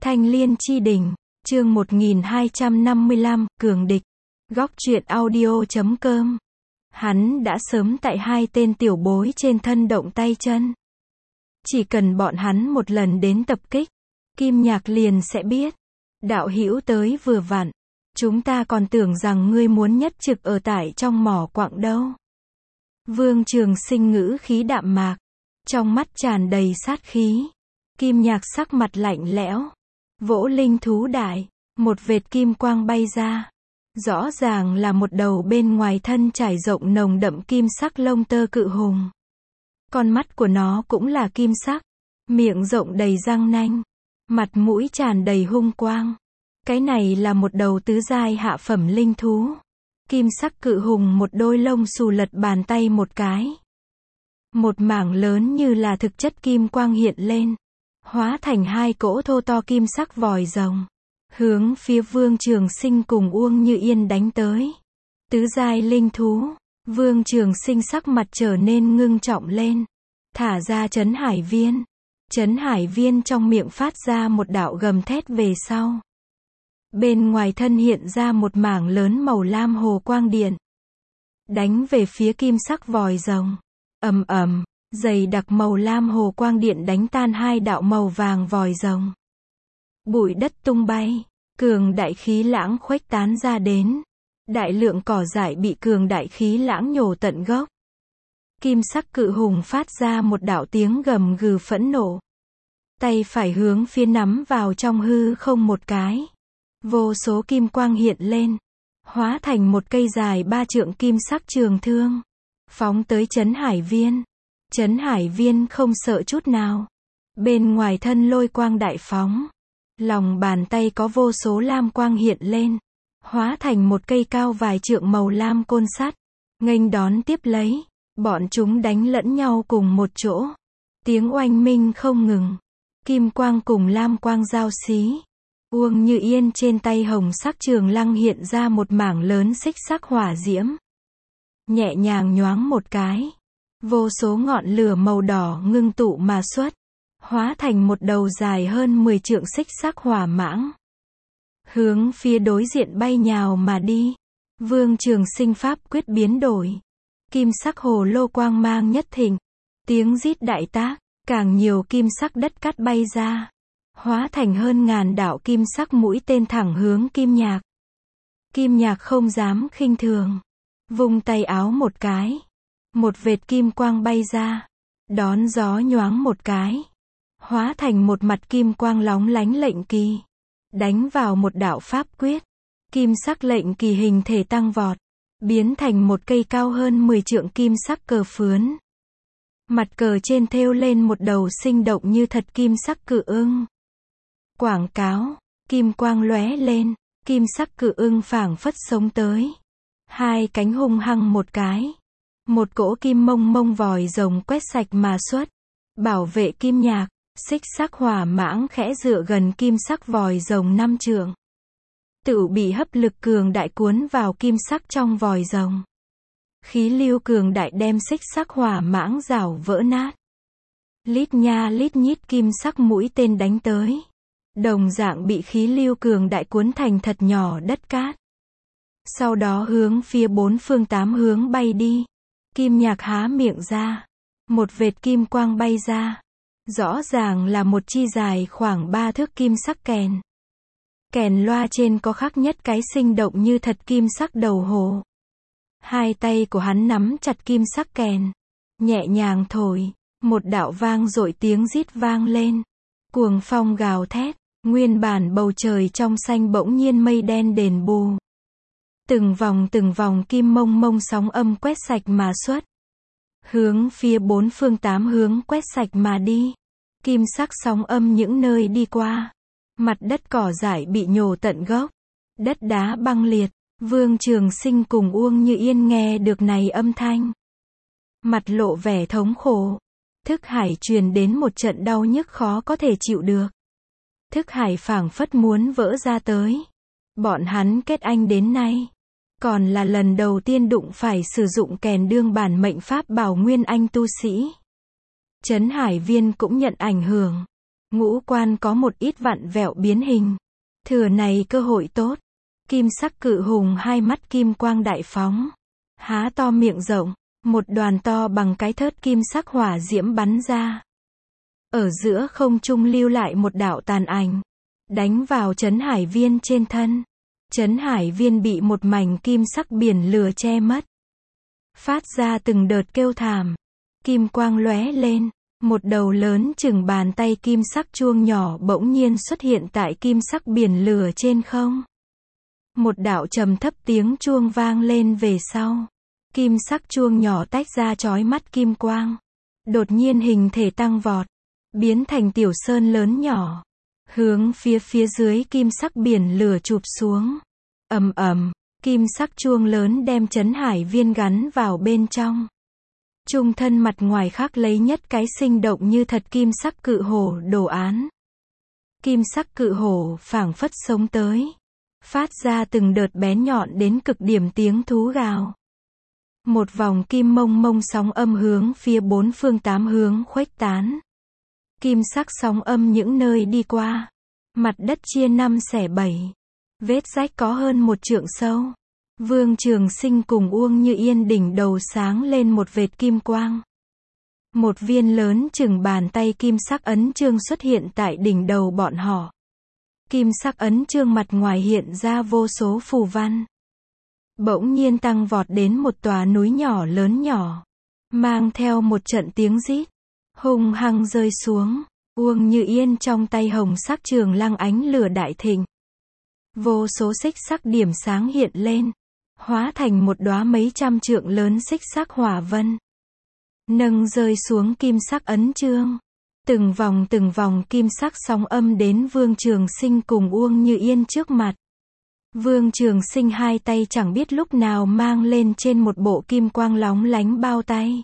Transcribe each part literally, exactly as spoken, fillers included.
Thanh Liên Chi Đỉnh, chương một nghìn hai trăm năm mươi lăm, Cường Địch. Góc truyện audio chấm com. Hắn đã sớm tại hai tên tiểu bối trên thân động tay chân. Chỉ cần bọn hắn một lần đến tập kích, Kim Nhạc liền sẽ biết. Đạo hữu tới vừa vặn. Chúng ta còn tưởng rằng ngươi muốn nhất trực ở tại trong mỏ quặng đâu. Vương Trường Sinh ngữ khí đạm mạc, trong mắt tràn đầy sát khí. Kim Nhạc sắc mặt lạnh lẽo, vỗ linh thú đại, một vệt kim quang bay ra. Rõ ràng là một đầu bên ngoài thân trải rộng nồng đậm kim sắc lông tơ cự hùng. Con mắt của nó cũng là kim sắc, miệng rộng đầy răng nanh, mặt mũi tràn đầy hung quang. Cái này là một đầu tứ giai hạ phẩm linh thú. Kim sắc cự hùng một đôi lông xù lật bàn tay một cái. Một mảng lớn như là thực chất kim quang hiện lên, hóa thành hai cỗ thô to kim sắc vòi rồng, hướng phía Vương Trường Sinh cùng Uông Như Yên đánh tới. Tứ giai linh thú, Vương Trường Sinh sắc mặt trở nên ngưng trọng lên, thả ra Chấn Hải Viên. Chấn Hải Viên trong miệng phát ra một đạo gầm thét về sau. Bên ngoài thân hiện ra một mảng lớn màu lam hồ quang điện, đánh về phía kim sắc vòi rồng. Ầm ầm, dày đặc màu lam hồ quang điện đánh tan hai đạo màu vàng vòi rồng. Bụi đất tung bay, cường đại khí lãng khuếch tán ra đến. Đại lượng cỏ dại bị cường đại khí lãng nhổ tận gốc. Kim sắc cự hùng phát ra một đạo tiếng gầm gừ phẫn nộ. Tay phải hướng phía nắm vào trong hư không một cái. Vô số kim quang hiện lên, hóa thành một cây dài ba trượng kim sắc trường thương, phóng tới Chấn Hải Viên. Chấn Hải Viên không sợ chút nào. Bên ngoài thân lôi quang đại phóng, lòng bàn tay có vô số lam quang hiện lên, hóa thành một cây cao vài trượng màu lam côn sắt, nghênh đón tiếp lấy. Bọn chúng đánh lẫn nhau cùng một chỗ, tiếng oanh minh không ngừng, kim quang cùng lam quang giao xí. Uông Như Yên trên tay hồng sắc trường lăng hiện ra một mảng lớn xích sắc hỏa diễm. Nhẹ nhàng nhoáng một cái, vô số ngọn lửa màu đỏ ngưng tụ mà xuất, hóa thành một đầu dài hơn mười trượng xích sắc hỏa mãng. Hướng phía đối diện bay nhào mà đi. Vương Trường Sinh pháp quyết biến đổi. Kim sắc hồ lô quang mang nhất thịnh, tiếng rít đại tác, càng nhiều kim sắc đất cát bay ra, hóa thành hơn ngàn đạo kim sắc mũi tên thẳng hướng Kim Nhạc. Kim Nhạc không dám khinh thường, vung tay áo một cái, một vệt kim quang bay ra, đón gió nhoáng một cái, hóa thành một mặt kim quang lóng lánh lệnh kỳ, đánh vào một đạo pháp quyết. Kim sắc lệnh kỳ hình thể tăng vọt, biến thành một cây cao hơn mười trượng kim sắc cờ phướn. Mặt cờ trên thêu lên một đầu sinh động như thật kim sắc cự ưng. Quảng cáo, kim quang lóe lên, kim sắc cự ưng phảng phất sống tới. Hai cánh hung hăng một cái. Một cỗ kim mông mông vòi rồng quét sạch mà xuất. Bảo vệ Kim Nhạc, xích sắc hỏa mãng khẽ dựa gần kim sắc vòi rồng năm trượng. Tự bị hấp lực cường đại cuốn vào kim sắc trong vòi rồng. Khí lưu cường đại đem xích sắc hỏa mãng rào vỡ nát. Lít nha lít nhít kim sắc mũi tên đánh tới. Đồng dạng bị khí lưu cường đại cuốn thành thật nhỏ đất cát. Sau đó hướng phía bốn phương tám hướng bay đi. Kim Nhạc há miệng ra. Một vệt kim quang bay ra. Rõ ràng là một chi dài khoảng ba thước kim sắc kèn. Kèn loa trên có khắc nhất cái sinh động như thật kim sắc đầu hổ. Hai tay của hắn nắm chặt kim sắc kèn, nhẹ nhàng thổi, một đạo vang dội tiếng rít vang lên. Cuồng phong gào thét, nguyên bản bầu trời trong xanh bỗng nhiên mây đen đền bù. Từng vòng từng vòng kim mông mông sóng âm quét sạch mà xuất. Hướng phía bốn phương tám hướng quét sạch mà đi. Kim sắc sóng âm những nơi đi qua. Mặt đất cỏ dại bị nhổ tận gốc. Đất đá băng liệt. Vương Trường Sinh cùng Uông Như Yên nghe được này âm thanh. Mặt lộ vẻ thống khổ. Thức hải truyền đến một trận đau nhức khó có thể chịu được. Thức hải phảng phất muốn vỡ ra tới. Bọn hắn kết anh đến nay. Còn là lần đầu tiên đụng phải sử dụng kèn đương bản mệnh pháp bảo nguyên anh tu sĩ. Chấn Hải Viên cũng nhận ảnh hưởng. ngũ quan có một ít vặn vẹo biến hình. Thừa này cơ hội tốt, kim sắc cự hùng hai mắt kim quang đại phóng, há to miệng rộng, một đoàn to bằng cái thớt kim sắc hỏa diễm bắn ra. Ở giữa không trung lưu lại một đạo tàn ảnh, đánh vào Trấn Hải Viên trên thân. Trấn Hải Viên bị một mảnh kim sắc biển lửa che mất, phát ra từng đợt kêu thảm. Kim quang lóe lên, một đầu lớn chừng bàn tay kim sắc chuông nhỏ bỗng nhiên xuất hiện tại kim sắc biển lửa trên không. Một đạo trầm thấp tiếng chuông vang lên về sau. Kim sắc chuông nhỏ tách ra chói mắt kim quang, đột nhiên hình thể tăng vọt, biến thành tiểu sơn lớn nhỏ, hướng phía phía dưới kim sắc biển lửa chụp xuống. Ầm ầm, kim sắc chuông lớn đem Trấn Hải Viên gắn vào bên trong. Trung thân mặt ngoài khắc lấy nhất cái sinh động như thật kim sắc cự hổ đồ án. Kim sắc cự hổ phảng phất sống tới, phát ra từng đợt bén nhọn đến cực điểm tiếng thú gào. Một vòng kim mông mông sóng âm hướng phía bốn phương tám hướng khuếch tán. Kim sắc sóng âm những nơi đi qua, mặt đất chia năm xẻ bảy, vết rách có hơn một trượng sâu. Vương Trường Sinh cùng Uông Như Yên đỉnh đầu sáng lên một vệt kim quang. Một viên lớn chừng bàn tay kim sắc ấn chương xuất hiện tại đỉnh đầu bọn họ. Kim sắc ấn chương mặt ngoài hiện ra vô số phù văn. Bỗng nhiên tăng vọt đến một tòa núi nhỏ lớn nhỏ, mang theo một trận tiếng rít, hung hăng rơi xuống. Uông Như Yên trong tay hồng sắc trường lăng ánh lửa đại thịnh. Vô số xích sắc điểm sáng hiện lên, hóa thành một đóa mấy trăm trượng lớn xích sắc hỏa vân. Nâng rơi xuống kim sắc ấn chương. Từng vòng từng vòng kim sắc sóng âm đến Vương Trường Sinh cùng Uông Như Yên trước mặt. Vương Trường Sinh hai tay chẳng biết lúc nào mang lên trên một bộ kim quang lóng lánh bao tay.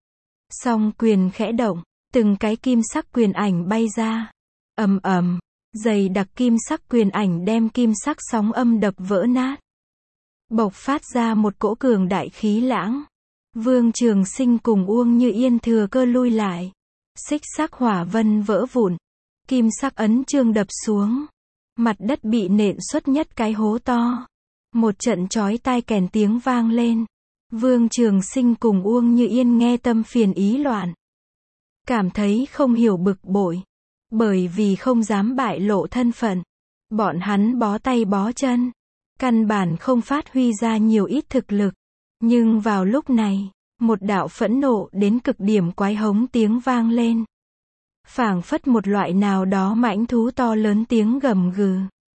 Song quyền khẽ động, từng cái kim sắc quyền ảnh bay ra. Ầm ầm, dày đặc kim sắc quyền ảnh đem kim sắc sóng âm đập vỡ nát. Bộc phát ra một cỗ cường đại khí lãng. Vương Trường Sinh cùng Uông Như Yên thừa cơ lui lại. Xích sắc hỏa vân vỡ vụn, kim sắc ấn chương đập xuống. Mặt đất bị nện xuất nhất cái hố to. Một trận chói tai kèn tiếng vang lên. Vương Trường Sinh cùng Uông Như Yên nghe tâm phiền ý loạn. Cảm thấy không hiểu bực bội. Bởi vì không dám bại lộ thân phận. Bọn hắn bó tay bó chân. Căn bản không phát huy ra nhiều ít thực lực. Nhưng vào lúc này, một đạo phẫn nộ đến cực điểm quái hống tiếng vang lên. Phảng phất một loại nào đó mãnh thú to lớn tiếng gầm gừ.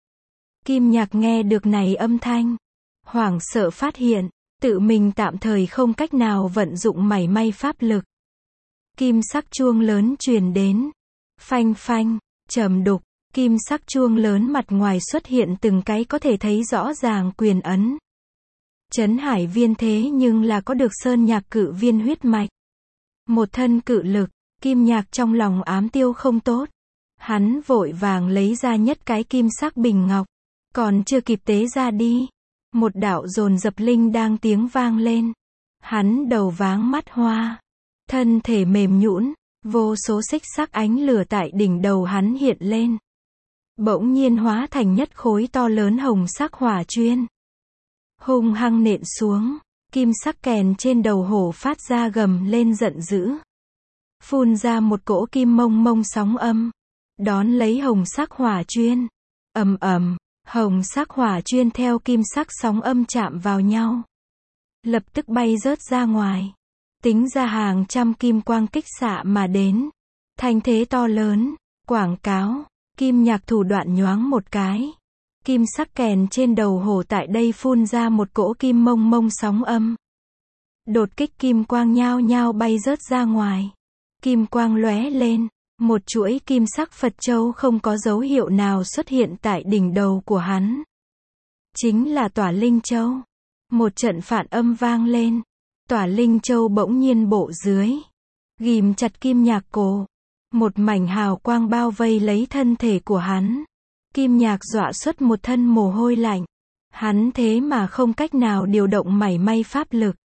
Kim Nhạc nghe được này âm thanh, hoảng sợ phát hiện, tự mình tạm thời không cách nào vận dụng mảy may pháp lực. Kim sắc chuông lớn truyền đến. Phanh phanh, trầm đục, kim sắc chuông lớn mặt ngoài xuất hiện từng cái có thể thấy rõ ràng quyền ấn. Trấn Hải Viên thế nhưng là có được sơn nhạc cự viên huyết mạch. Một thân cự lực, Kim Nhạc trong lòng ám tiêu không tốt. Hắn vội vàng lấy ra nhất cái kim sắc bình ngọc. Còn chưa kịp tế ra đi. Một đạo dồn dập linh đang tiếng vang lên. Hắn đầu váng mắt hoa. Thân thể mềm nhũn, vô số xích sắc ánh lửa tại đỉnh đầu hắn hiện lên. Bỗng nhiên hóa thành nhất khối to lớn hồng sắc hỏa chuyên. Hung hăng nện xuống, kim sắc kèn trên đầu hổ phát ra gầm lên giận dữ. Phun ra một cỗ kim mông mông sóng âm. Đón lấy hồng sắc hỏa chuyên. Ầm ầm, hồng sắc hỏa chuyên theo kim sắc sóng âm chạm vào nhau. Lập tức bay rớt ra ngoài. Tính ra hàng trăm kim quang kích xạ mà đến. Thanh thế to lớn, quảng cáo, Kim Nhạc thủ đoạn nhoáng một cái. Kim sắc kèn trên đầu hổ tại đây phun ra một cỗ kim mông mông sóng âm. Đột kích kim quang nhao nhao bay rớt ra ngoài. Kim quang lóe lên, một chuỗi kim sắc Phật châu không có dấu hiệu nào xuất hiện tại đỉnh đầu của hắn. Chính là Tỏa Linh Châu. Một trận phản âm vang lên. Tỏa Linh Châu bỗng nhiên bộ dưới, ghìm chặt Kim Nhạc cổ. Một mảnh hào quang bao vây lấy thân thể của hắn. Kim Nhạc dọa xuất một thân mồ hôi lạnh. Hắn thế mà không cách nào điều động mảy may pháp lực.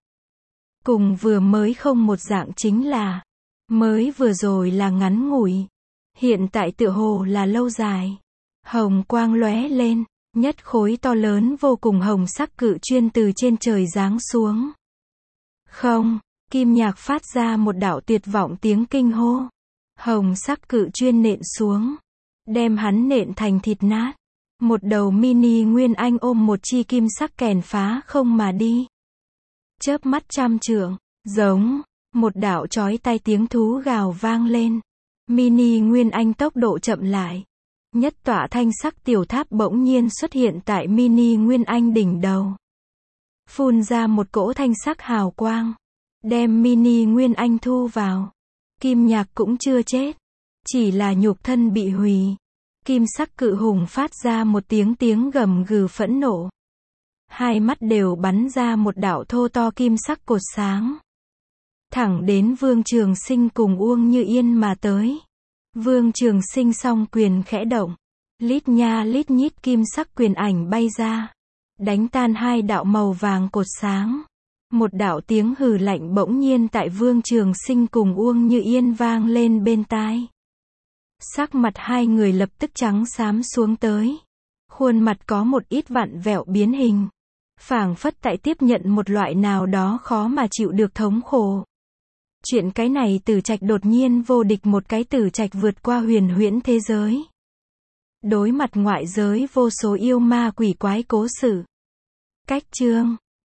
Cùng vừa mới không một dạng chính là, mới vừa rồi là ngắn ngủi. Hiện tại tựa hồ là lâu dài. Hồng quang lóe lên, nhất khối to lớn vô cùng hồng sắc cự chuyên từ trên trời giáng xuống. Không, Kim Nhạc phát ra một đạo tuyệt vọng tiếng kinh hô. Hồng sắc cự chuyên nện xuống, đem hắn nện thành thịt nát. Một đầu mini Nguyên Anh ôm một chi kim sắc kèn phá không mà đi. Chớp mắt trăm trượng, giống, một đạo chói tai tiếng thú gào vang lên. Mini Nguyên Anh tốc độ chậm lại. Nhất tọa thanh sắc tiểu tháp bỗng nhiên xuất hiện tại Mini Nguyên Anh đỉnh đầu. Phun ra một cỗ thanh sắc hào quang, đem Mini Nguyên Anh thu vào. Kim Nhạc cũng chưa chết, chỉ là nhục thân bị hủy. Kim sắc cự hùng phát ra một tiếng tiếng gầm gừ phẫn nộ. Hai mắt đều bắn ra một đạo thô to kim sắc cột sáng. Thẳng đến Vương Trường Sinh cùng Uông Như Yên mà tới. Vương Trường Sinh song quyền khẽ động. Lít nha lít nhít kim sắc quyền ảnh bay ra. Đánh tan hai đạo màu vàng cột sáng. Một đạo tiếng hừ lạnh bỗng nhiên tại Vương Trường Sinh cùng Uông Như Yên vang lên bên tai. Sắc mặt hai người lập tức trắng xám xuống tới. Khuôn mặt có một ít vặn vẹo biến hình. Phảng phất tại tiếp nhận một loại nào đó khó mà chịu được thống khổ. Chuyện cái này Tử Trạch đột nhiên vô địch một cái Tử Trạch vượt qua huyền huyễn thế giới. Đối mặt ngoại giới vô số yêu ma quỷ quái cố sự. Cách chương